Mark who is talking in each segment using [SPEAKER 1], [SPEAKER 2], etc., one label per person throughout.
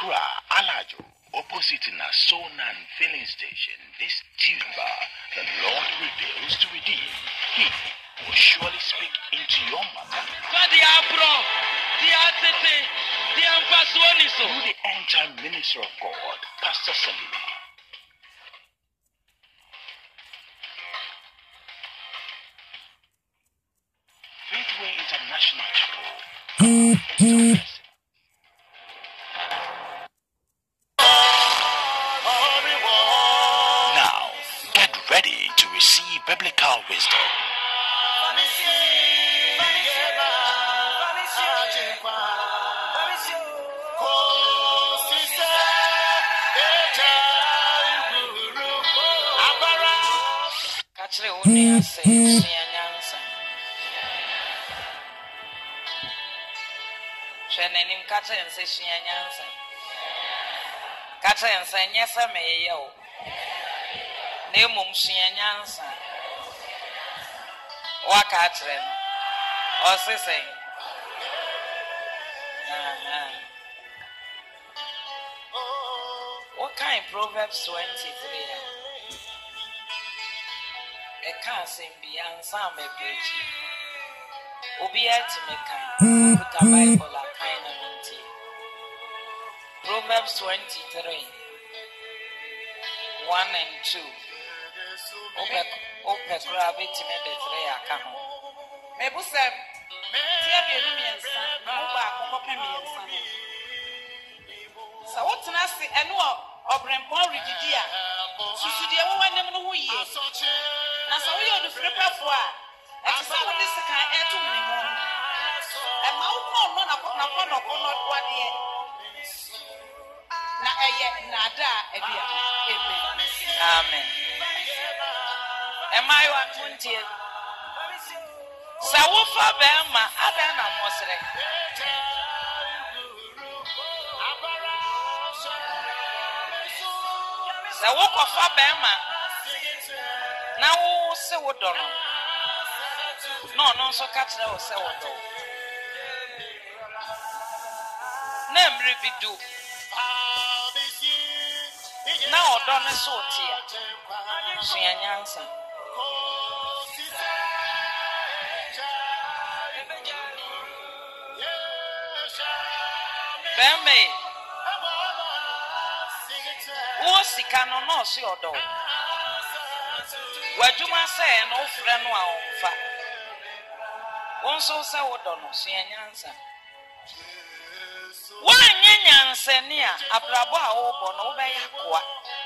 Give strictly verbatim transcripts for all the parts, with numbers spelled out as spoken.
[SPEAKER 1] Accra, Alajo, opposite Nasonan filling station, this Tuesday, the Lord reveals to redeem. He will surely speak into your matter. Through the entire minister of God, Pastor Salim. Faithway International Chapel. Now, get ready to receive biblical wisdom.
[SPEAKER 2] Shenenim kata and say she and Yansen. Kata and say, yes, I may yo. Nemum she and Yansen. What catching? Or say, what kind Proverbs twenty-three? A can't sing beyond some bridge. Obiat to make kind. Put a Bible a kind of minty. Proverbs twenty-three, one and two. Open, open, grab it to me the three a come. Maybe some, tell you and son, no back, open me and son. So what's nasty and what? Or Brempon Rigidia. So, should you ever want them who ye? Now, so we are the flipper for. And so, this is the kind of two minutes. And my own one upon a pond of one year. Now, a yet nada, a dear. Amen. Am I one twenty? So, what for Bama? I don't know what's it. So, what for Bama? Now, say what don't know. No, no, so catch that or say what though. Name revidu. Now, don't so tear. She and Yansen. Bemme. What's the canon or see your dog? What you must say, no friend, no fat. One so say what don't see an answer. One yan send near a brabo or no by aqua.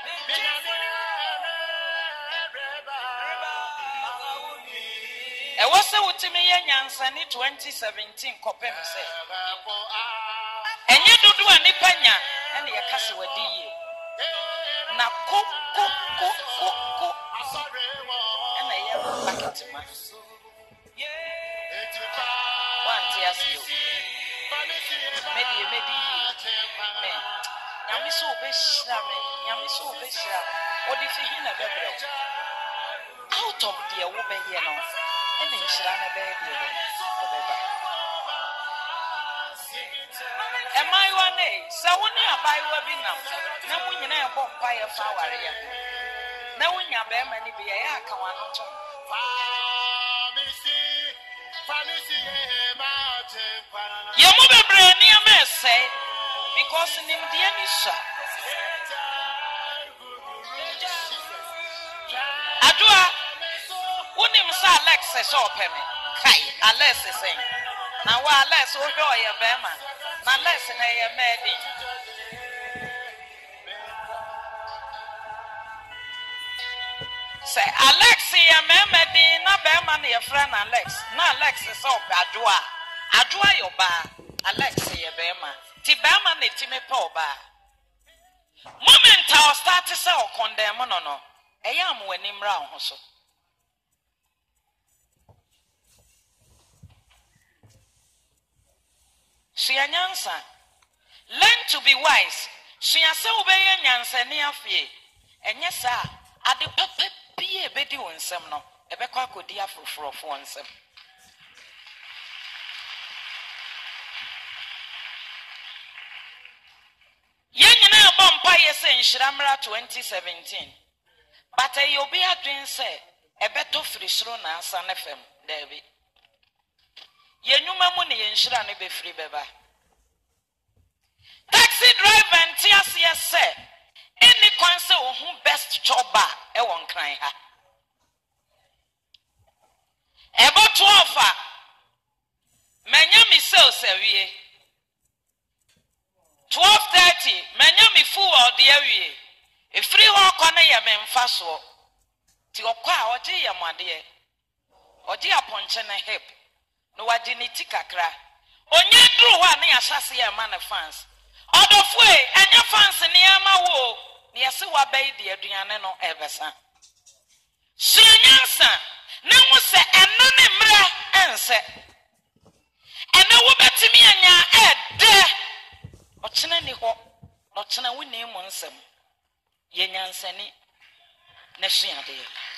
[SPEAKER 2] I was so to me yan send it twenty seventeen copem say. And you do any penya and your castle with you. Now cook, cook, cook, cook, cook. And I am back at my one tears you. Maybe, maybe, me. Yami so best, Yami so best. What if you hear a baby? Out of the woman here now, and then she ran a baby. Am I one day? So when you are by webinar, now when you are born by a flower, now when you are bare many be a come on. You move a brain near me, say, because in him the Anisha. Adua, wouldn't him say Alexis or Penny? Kai, Alexis saying. Now, while less will go a bema, my lesson a made. Say, Alexia, Mammy, not Bama, your friend Alex, not Alexis or Adua. Adua your bar, Alexia Bama, Tibama, the Timmy Paul bar. Moment I'll start to sell condemn, no, no. I am when him round also. She a nyansa. Learn to be wise. She a so obey a nyansa near fear. And yes, sir, at the puppet be a bedi on some no. A bequa could dear for for once. mpaye se nhyiramra twenty seventeen. But a yobi adwin say e beto firi soro na asa na fam David. Yenuma mu ne yenhyira ne be free beba. Taxi driver and Tias yes say any kwanse wo hu best choba e won kran ha. Ebo twelve a manya mi sell sewie. twelve thirty manya mi fu o de awie. E free ho kwana ye memfa so. Ti okwa a oje ye mwade. Oje aponche na hip. No wadi ni tikakra. Onye dru ho na ya hyase ye ma na fans. Odofue enya fans ni ama wo. Ni yesi wa bai de aduane no ebesa. Sunyansa na wo se eno ne mra ense. Ena wo betimi anya ede. Ochena ni ho. Ochena wo ne mu nsem. Yenyansani na suade.